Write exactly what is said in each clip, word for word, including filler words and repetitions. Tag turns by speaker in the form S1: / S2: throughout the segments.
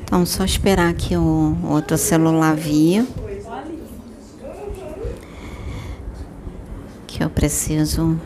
S1: Então, só esperar que o outro celular vir. Que eu preciso...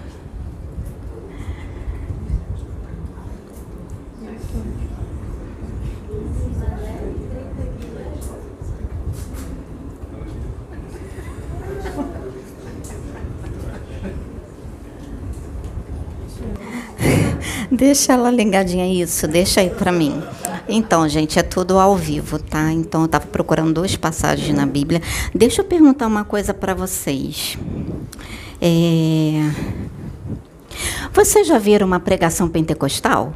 S1: Deixa ela ligadinha, isso, deixa aí pra mim. Então, gente, é tudo ao vivo, tá? Então, eu estava procurando duas passagens na Bíblia. Deixa eu perguntar uma coisa para vocês. É... Vocês já viram uma pregação pentecostal?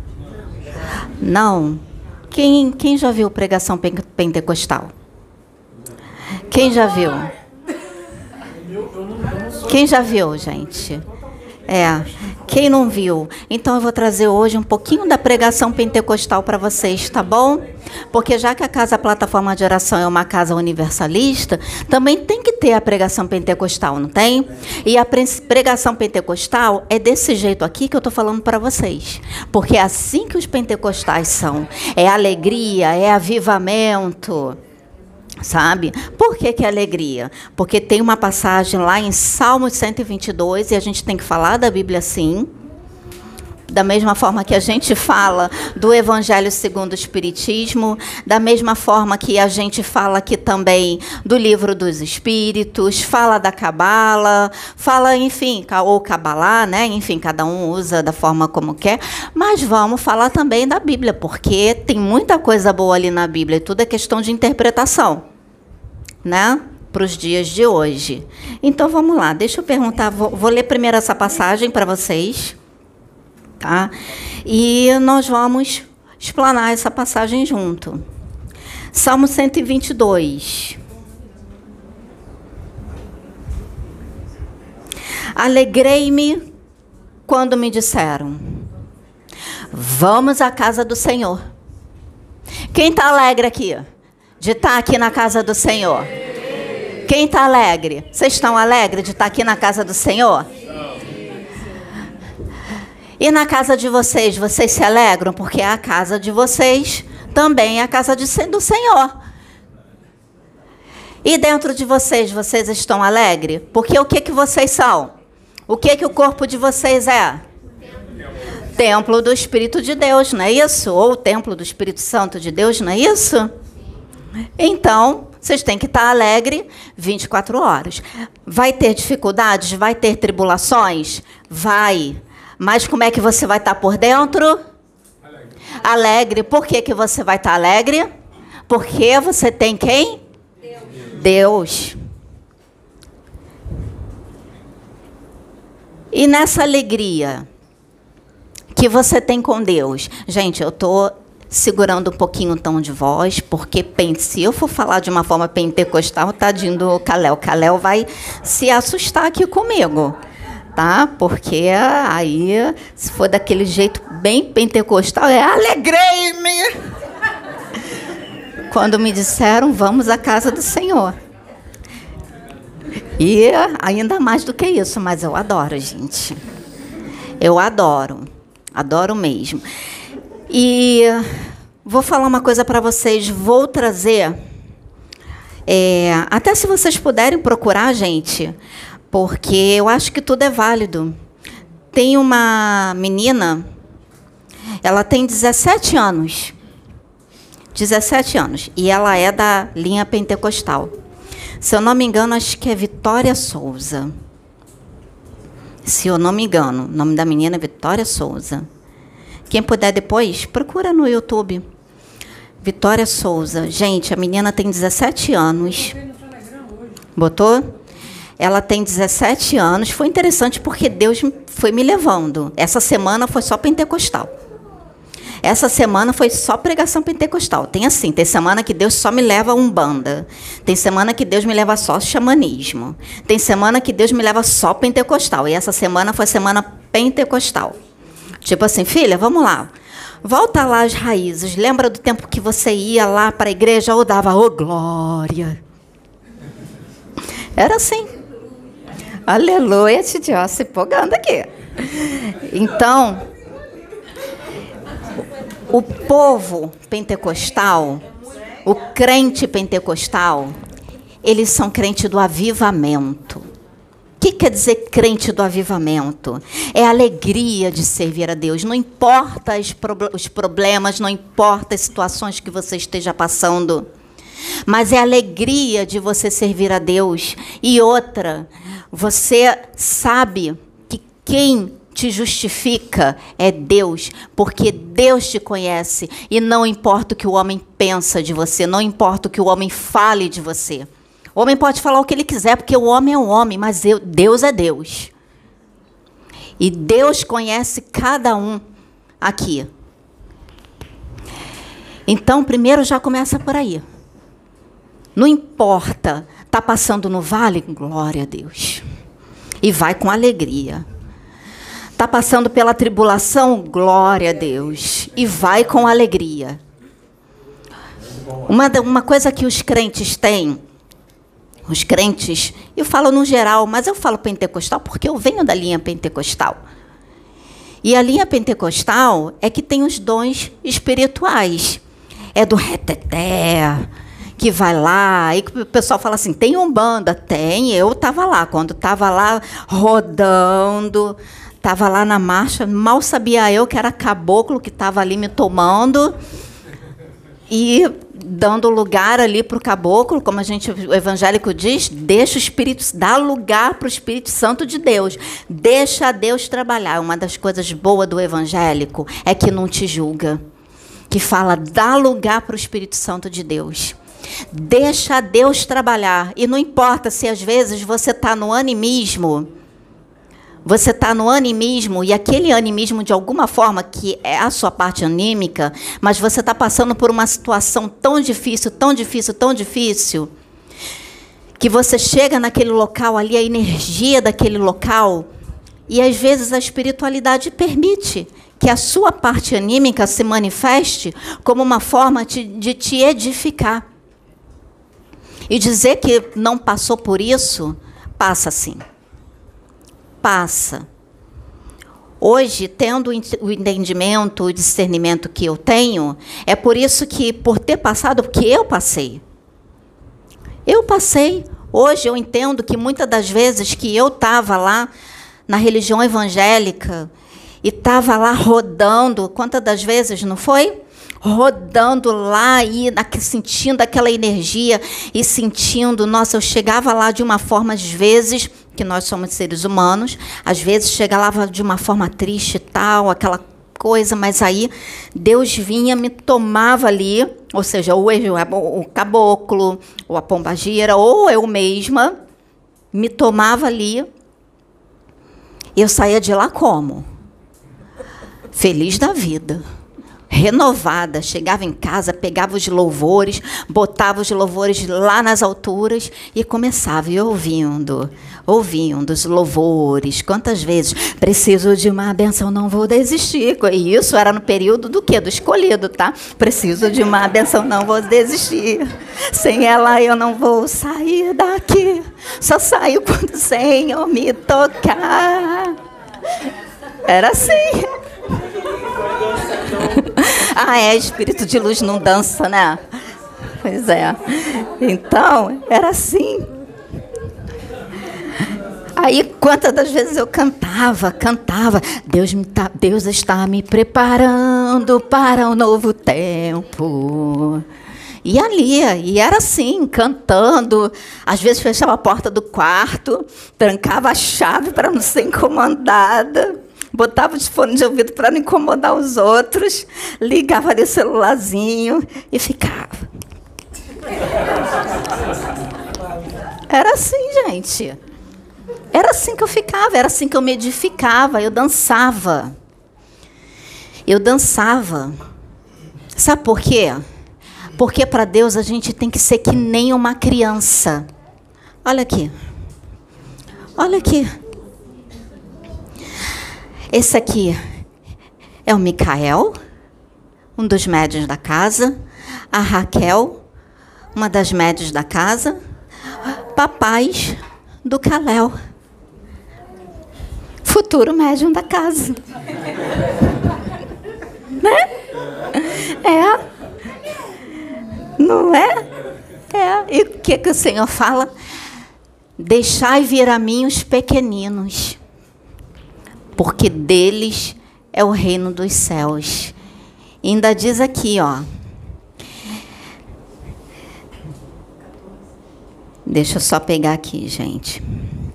S1: Não? Quem, quem já viu pregação pentecostal? Quem já viu? Quem já viu, gente? É, quem não viu? Então eu vou trazer hoje um pouquinho da pregação pentecostal para vocês, tá bom? Porque já que a Casa Plataforma de Oração é uma casa universalista, também tem que ter a pregação pentecostal, não tem? E a pregação pentecostal é desse jeito aqui que eu estou falando para vocês. Porque é assim que os pentecostais são. É alegria, é avivamento. Sabe? Por que que é alegria? Porque tem uma passagem lá em Salmos cento e vinte e dois, e a gente tem que falar da Bíblia assim, da mesma forma que a gente fala do Evangelho segundo o Espiritismo, da mesma forma que a gente fala aqui também do Livro dos Espíritos, fala da Cabala, fala, enfim, ou Cabalá, né? Enfim, cada um usa da forma como quer, mas vamos falar também da Bíblia, porque tem muita coisa boa ali na Bíblia, e tudo é questão de interpretação, né? Para os dias de hoje. Então, vamos lá, deixa eu perguntar, vou, vou ler primeiro essa passagem para vocês. Tá? E nós vamos explanar essa passagem junto. Salmo cento e vinte e dois. Alegrei-me quando me disseram: vamos à casa do Senhor. Quem está alegre aqui? De estar aqui na casa do Senhor? Quem está alegre? Vocês estão alegres de estar aqui na casa do Senhor? E na casa de vocês, vocês se alegram? Porque a casa de vocês também é a casa de, do Senhor. E dentro de vocês, vocês estão alegres? Porque o que, que vocês são? O que, que o corpo de vocês é? Templo. Templo do Espírito de Deus, não é isso? Ou o templo do Espírito Santo de Deus, não é isso? Então, vocês têm que estar alegre vinte e quatro horas. Vai ter dificuldades? Vai ter tribulações? Vai. Mas como é que você vai estar por dentro? Alegre. Alegre. Por que, que você vai estar alegre? Porque você tem quem? Deus. Deus. E nessa alegria que você tem com Deus, gente, eu estou segurando um pouquinho o tom de voz, porque se eu for falar de uma forma pentecostal, tadinho do Caléu. Caléu vai se assustar aqui comigo. Tá? Porque aí, se for daquele jeito bem pentecostal, é alegrei-me quando me disseram, vamos à casa do Senhor. E ainda mais do que isso, mas eu adoro, gente. Eu adoro. Adoro mesmo. E vou falar uma coisa para vocês, vou trazer, é, até se vocês puderem procurar, gente, porque eu acho que tudo é válido. Tem uma menina, ela tem dezessete anos. dezessete anos. E ela é da linha pentecostal. Se eu não me engano, acho que é Vitória Souza. Se eu não me engano, o nome da menina é Vitória Souza. Quem puder depois, procura no YouTube. Vitória Souza. Gente, a menina tem dezessete anos. Botou? Ela tem dezessete anos. Foi interessante porque Deus foi me levando. Essa semana foi só pentecostal. Essa semana foi só pregação pentecostal. Tem assim, tem semana que Deus só me leva a umbanda. Tem semana que Deus me leva só xamanismo. Tem semana que Deus me leva só pentecostal. E essa semana foi semana pentecostal. Tipo assim, filha, vamos lá. Volta lá às raízes. Lembra do tempo que você ia lá para a igreja ou dava, ô, glória. Era assim. Aleluia, Titi, se empolgando aqui. Então, O povo pentecostal, o crente pentecostal, eles são crentes do avivamento. O que quer dizer crente do avivamento? É a alegria de servir a Deus. Não importa os problemas, não importa as situações que você esteja passando, mas é a alegria de você servir a Deus. E outra, você sabe que quem te justifica é Deus, porque Deus te conhece, e não importa o que o homem pensa de você, não importa o que o homem fale de você. O homem pode falar o que ele quiser, porque o homem é um homem, mas eu, Deus é Deus. E Deus conhece cada um aqui. Então, primeiro já começa por aí. Não importa, está passando no vale, glória a Deus. E vai com alegria. Está passando pela tribulação, glória a Deus. E vai com alegria. Uma, uma coisa que os crentes têm, os crentes, eu falo no geral, mas eu falo pentecostal porque eu venho da linha pentecostal. E a linha pentecostal é que tem os dons espirituais. É do reteté, que vai lá, e o pessoal fala assim, tem umbanda? Tem, eu estava lá, quando estava lá rodando, estava lá na marcha, mal sabia eu que era caboclo que estava ali me tomando e dando lugar ali para o caboclo, como a gente, o evangélico diz, deixa o Espírito, dá lugar para o Espírito Santo de Deus, deixa Deus trabalhar. Uma das coisas boas do evangélico é que não te julga, que fala, dá lugar para o Espírito Santo de Deus. Deixa Deus trabalhar. E não importa se às vezes você está no animismo, você está no animismo, e aquele animismo, de alguma forma, que é a sua parte anímica, mas você está passando por uma situação tão difícil, tão difícil, tão difícil, que você chega naquele local ali, a energia daquele local, e às vezes a espiritualidade permite que a sua parte anímica se manifeste como uma forma de, de te edificar. E dizer que não passou por isso, passa sim. Passa. Hoje, tendo o entendimento, o discernimento que eu tenho, é por isso que, por ter passado, porque eu passei. Eu passei. Hoje eu entendo que muitas das vezes que eu estava lá na religião evangélica e estava lá rodando, quantas das vezes não foi? Rodando lá e sentindo aquela energia e sentindo, nossa, eu chegava lá de uma forma, às vezes, que nós somos seres humanos, às vezes chegava de uma forma triste e tal, aquela coisa, mas aí Deus vinha, me tomava ali, ou seja, ou o caboclo, ou a pombagira, ou eu mesma, me tomava ali, e eu saía de lá como? Feliz da vida. Renovada, chegava em casa, pegava os louvores, botava os louvores lá nas alturas e começava, e ouvindo, ouvindo os louvores. Quantas vezes? Preciso de uma bênção, não vou desistir. E isso era no período do quê? Do escolhido, tá? Preciso de uma bênção, não vou desistir. Sem ela eu não vou sair daqui. Só saio quando o Senhor me tocar. Era assim. Ah, é, espírito de luz não dança, né? Pois é. Então, era assim. Aí, quantas das vezes eu cantava, cantava, Deus, me tá, Deus está me preparando para um novo tempo. E ali, e era assim, cantando. Às vezes fechava a porta do quarto, trancava a chave para não ser incomodada. Botava os fones de ouvido para não incomodar os outros, ligava ali o celularzinho e ficava. Era assim, gente. Era assim que eu ficava, era assim que eu me edificava, eu dançava. Eu dançava. Sabe por quê? Porque para Deus a gente tem que ser que nem uma criança. Olha aqui. Olha aqui. Esse aqui é o Micael, um dos médios da casa. A Raquel, uma das médios da casa. Papais do Caléu, futuro médium da casa. Né? É. Não é? É. E o que, que o Senhor fala? Deixai vir a mim os pequeninos, porque deles é o reino dos céus. E ainda diz aqui, ó. Deixa eu só pegar aqui, gente.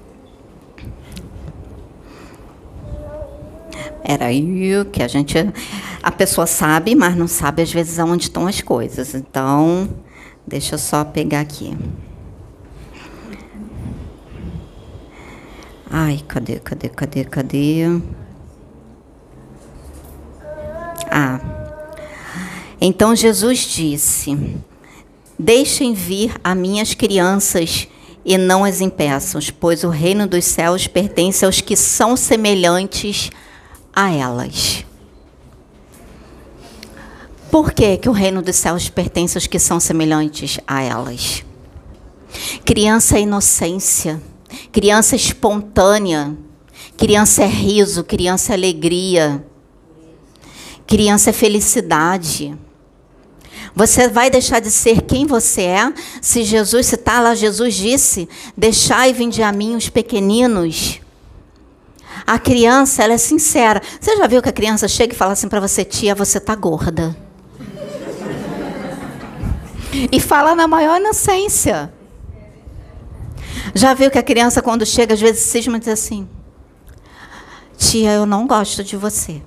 S1: Era aí que a gente... A pessoa sabe, mas não sabe, às vezes, aonde estão as coisas. Então, deixa eu só pegar aqui. Ai, cadê, cadê, cadê, cadê? Ah. Então, Jesus disse... Deixem vir a minhas crianças e não as impeçam, pois o reino dos céus pertence aos que são semelhantes a elas. Por que que o reino dos céus pertence aos que são semelhantes a elas? Criança é inocência, criança é espontânea, criança é riso, criança é alegria, criança é felicidade. Você vai deixar de ser quem você é se Jesus, se está lá, Jesus disse, deixai vinde a mim os pequeninos. A criança, ela é sincera. Você já viu que a criança chega e fala assim para você, tia, você está gorda? E fala na maior inocência. Já viu que a criança, quando chega, às vezes cisma e diz assim, tia, eu não gosto de você.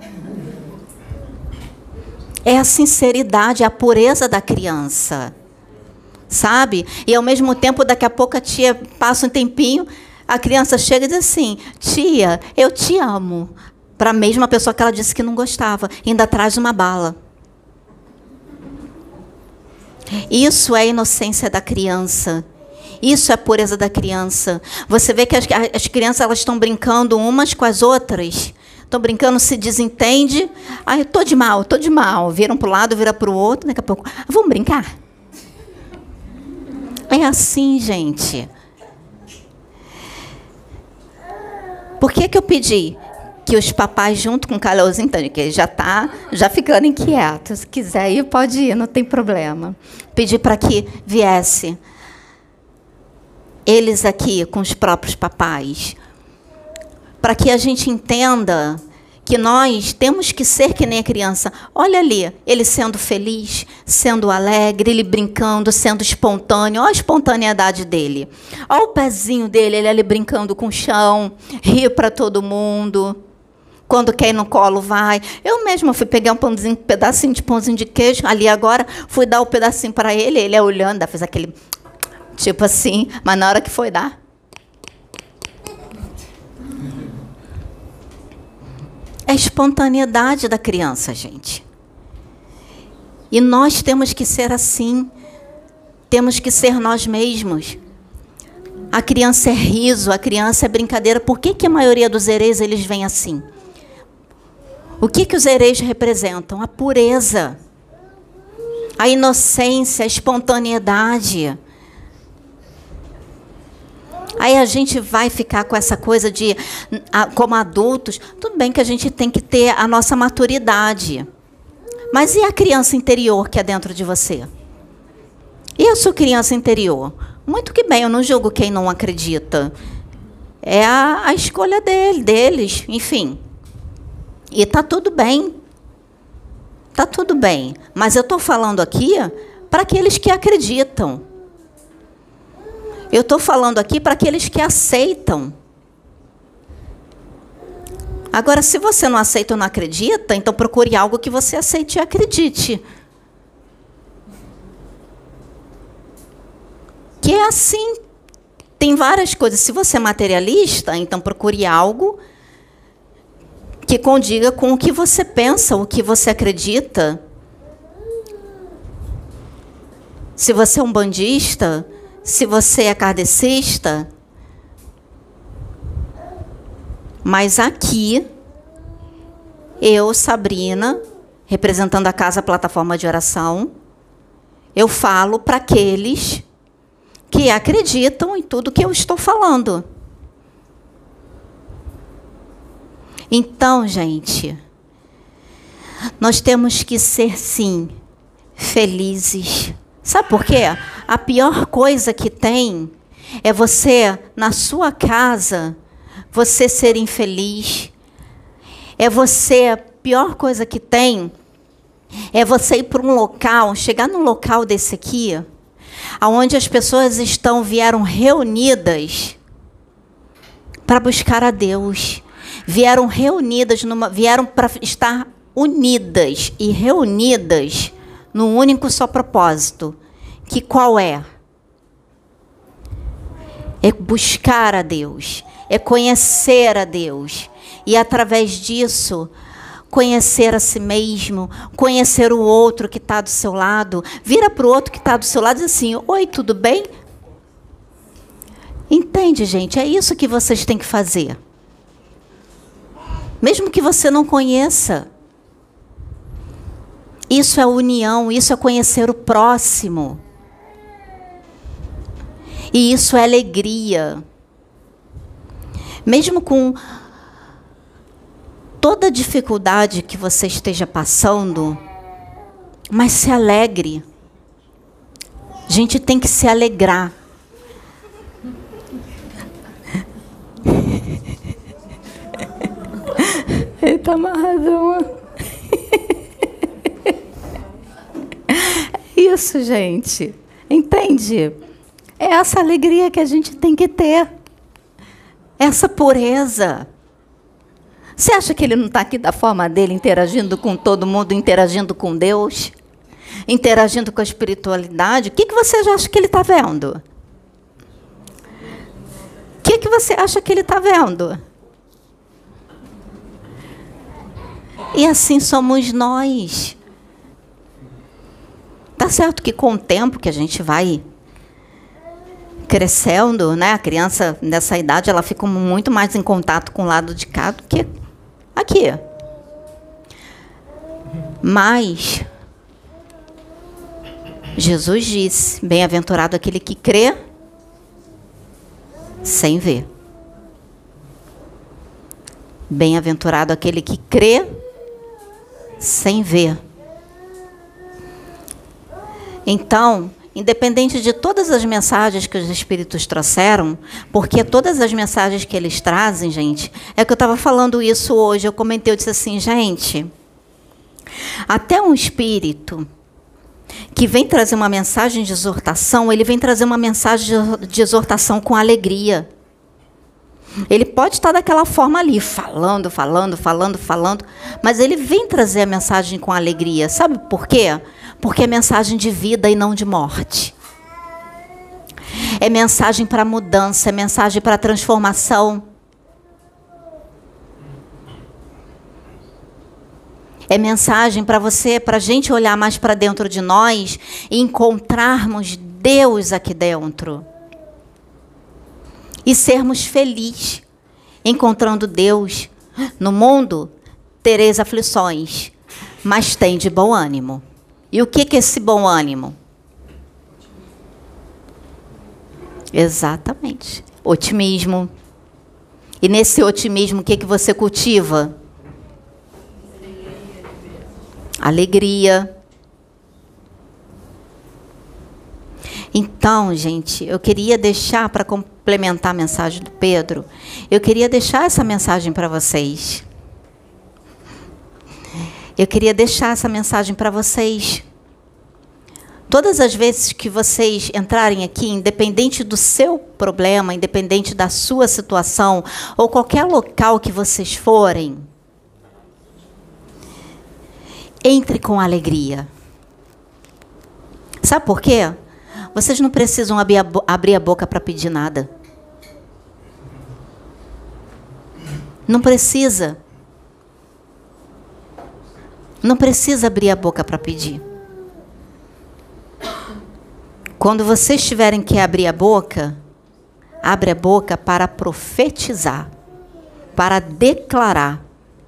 S1: É a sinceridade, a pureza da criança, sabe? E, ao mesmo tempo, daqui a pouco a tia passa um tempinho, a criança chega e diz assim, tia, eu te amo. Para a mesma pessoa que ela disse que não gostava. Ainda traz uma bala. Isso é a inocência da criança. Isso é a pureza da criança. Você vê que as, as crianças elas estão brincando umas com as outras. Estão brincando, se desentende. Ai, estou de mal, estou de mal. Viram para o lado, viram para o outro. Daqui a pouco, ah, vamos brincar? É assim, gente. Por que que eu pedi que os papais, junto com o Caleuzinho, que ele já está já ficando inquieto. Se quiser ir, pode ir, não tem problema. Pedi para que viesse eles aqui com os próprios papais, para que a gente entenda que nós temos que ser que nem a criança. Olha ali, ele sendo feliz, sendo alegre, ele brincando, sendo espontâneo. Olha a espontaneidade dele. Olha o pezinho dele, ele ali brincando com o chão, ri para todo mundo. Quando quer ir no colo, vai. Eu mesma fui pegar um pãozinho, um pedacinho de pãozinho de queijo, ali agora, fui dar o um pedacinho para ele, ele é olhando, fez aquele tipo assim, mas na hora que foi dar, é a espontaneidade da criança, gente. E nós temos que ser assim. Temos que ser nós mesmos. A criança é riso, a criança é brincadeira. Por que que a maioria dos hereis, eles vêm assim? O que que os hereis representam? A pureza, a inocência, a espontaneidade. Aí a gente vai ficar com essa coisa de, como adultos, tudo bem que a gente tem que ter a nossa maturidade. Mas e a criança interior que é dentro de você? E a sua criança interior? Muito que bem, eu não julgo quem não acredita. É a, a escolha dele, deles, enfim. E está tudo bem. Está tudo bem. Mas eu estou falando aqui para aqueles que acreditam. Eu estou falando aqui para aqueles que aceitam. Agora, se você não aceita ou não acredita, então procure algo que você aceite e acredite. Que é assim. Tem várias coisas. Se você é materialista, então procure algo que condiga com o que você pensa, o que você acredita. Se você é um bandista, se você é kardecista, mas aqui, eu, Sabrina, representando a Casa Plataforma de Oração, eu falo para aqueles que acreditam em tudo que eu estou falando. Então, gente, Nós temos que ser, sim, felizes. Sabe por quê? A pior coisa que tem é você, na sua casa, você ser infeliz. É você, a pior coisa que tem é você ir para um local, chegar num local desse aqui, onde as pessoas estão, vieram reunidas para buscar a Deus. Vieram reunidas, numa, vieram para estar unidas e reunidas num único só propósito. Que qual é? É buscar a Deus, é conhecer a Deus. E através disso, conhecer a si mesmo, conhecer o outro que está do seu lado. Vira para o outro que está do seu lado e diz assim: oi, tudo bem? Entende, gente? É isso que vocês têm que fazer. Mesmo que você não conheça. Isso é união, isso é conhecer o próximo. E isso é alegria. Mesmo com toda dificuldade que você esteja passando, mas se alegre. A gente tem que se alegrar. Ele está amarrado. Isso, gente. Entende? É essa alegria que a gente tem que ter. Essa pureza. Você acha que ele não está aqui da forma dele, interagindo com todo mundo, interagindo com Deus, interagindo com a espiritualidade? O que, que você já acha que ele está vendo? O que, que você acha que ele está vendo? E assim somos nós. Tá certo que com o tempo que a gente vai crescendo, né? A criança nessa idade ela fica muito mais em contato com o lado de cá do que aqui. Mas Jesus disse: bem-aventurado aquele que crê sem ver. Bem-aventurado aquele que crê sem ver. Então, independente de todas as mensagens que os Espíritos trouxeram, porque todas as mensagens que eles trazem, gente, é que eu estava falando isso hoje, eu comentei, eu disse assim, gente, até um Espírito que vem trazer uma mensagem de exortação, ele vem trazer uma mensagem de exortação com alegria. Ele pode estar daquela forma ali, falando, falando, falando, falando, mas ele vem trazer a mensagem com alegria. Sabe por quê? Porque é mensagem de vida e não de morte. É mensagem para mudança, é mensagem para transformação. É mensagem para você, para a gente olhar mais para dentro de nós e encontrarmos Deus aqui dentro. E sermos felizes encontrando Deus. No mundo, tereis aflições, mas tem de bom ânimo. E o que é esse bom ânimo? Exatamente. Otimismo. E nesse otimismo, o que, que você cultiva? Alegria. Então, gente, eu queria deixar, para complementar a mensagem do Pedro, eu queria deixar essa mensagem para vocês. Eu queria deixar essa mensagem para vocês. Todas as vezes que vocês entrarem aqui, independente do seu problema, independente da sua situação, ou qualquer local que vocês forem, entre com alegria. Sabe por quê? Vocês não precisam abrir a, abrir a boca para pedir nada. Não precisa. Não precisa abrir a boca para pedir. Quando vocês tiverem que abrir a boca, abre a boca para profetizar, para declarar.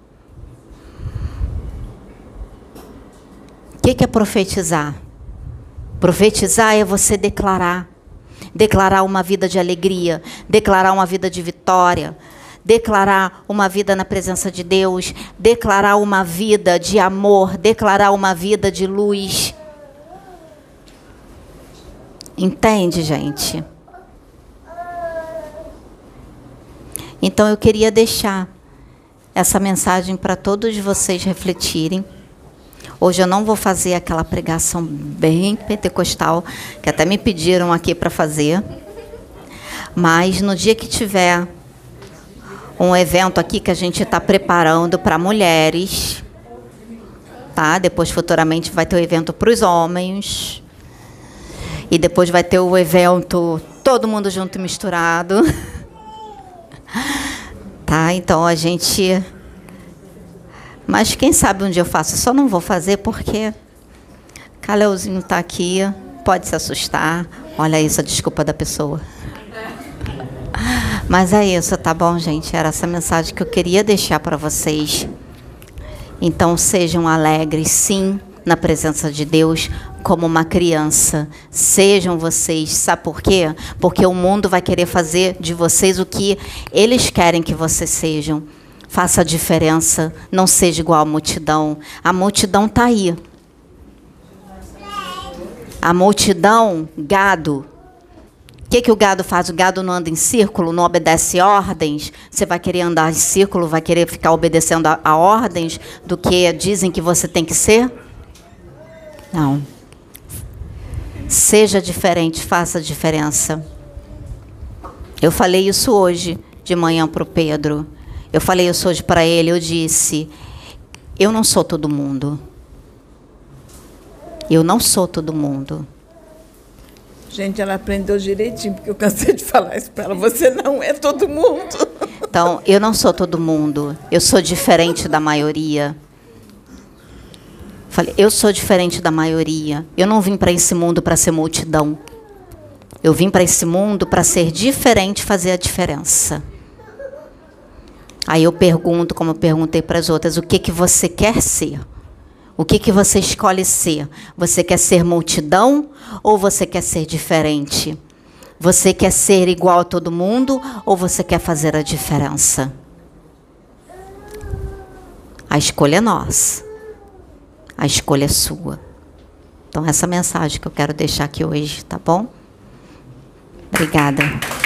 S1: O que, que é profetizar? Profetizar é você declarar. Declarar uma vida de alegria, declarar uma vida de vitória, declarar uma vida na presença de Deus, declarar uma vida de amor, declarar uma vida de luz. Entende, gente? Então eu queria deixar essa mensagem para todos vocês refletirem. Hoje eu não vou fazer aquela pregação bem pentecostal, que até me pediram aqui para fazer. Mas no dia que tiver um evento aqui que a gente está preparando para mulheres, tá? Depois futuramente vai ter o evento para os homens. E depois vai ter o evento todo mundo junto e misturado. Tá? Então a gente... Mas quem sabe um dia eu faço. Só não vou fazer porque Caleuzinho está aqui, pode se assustar. Olha isso, a desculpa da pessoa. Mas é isso, tá bom, gente? Era essa mensagem que eu queria deixar para vocês. Então sejam alegres, sim, na presença de Deus, como uma criança. Sejam vocês, sabe por quê? Porque o mundo vai querer fazer de vocês o que eles querem que vocês sejam. Faça a diferença, não seja igual à multidão. A multidão está aí. A multidão, gado. O que, que o gado faz? O gado não anda em círculo, não obedece ordens. Você vai querer andar em círculo, vai querer ficar obedecendo a, a ordens do que dizem que você tem que ser? Não. Seja diferente, faça a diferença. Eu falei isso hoje de manhã para o Pedro. Eu falei isso hoje para ele, eu disse, eu não sou todo mundo. Eu não sou todo mundo.
S2: Gente, ela aprendeu direitinho, porque eu cansei de falar isso para ela. Você não é todo mundo.
S1: Então, eu não sou todo mundo. Eu sou diferente da maioria. Falei, eu sou diferente da maioria. Eu não vim para esse mundo para ser multidão. Eu vim para esse mundo para ser diferente, fazer a diferença. Aí eu pergunto, como eu perguntei para as outras, o que, que você quer ser? O que, que você escolhe ser? Você quer ser multidão ou você quer ser diferente? Você quer ser igual a todo mundo ou você quer fazer a diferença? A escolha é nossa. A escolha é sua. Então, essa mensagem que eu quero deixar aqui hoje, tá bom? Obrigada.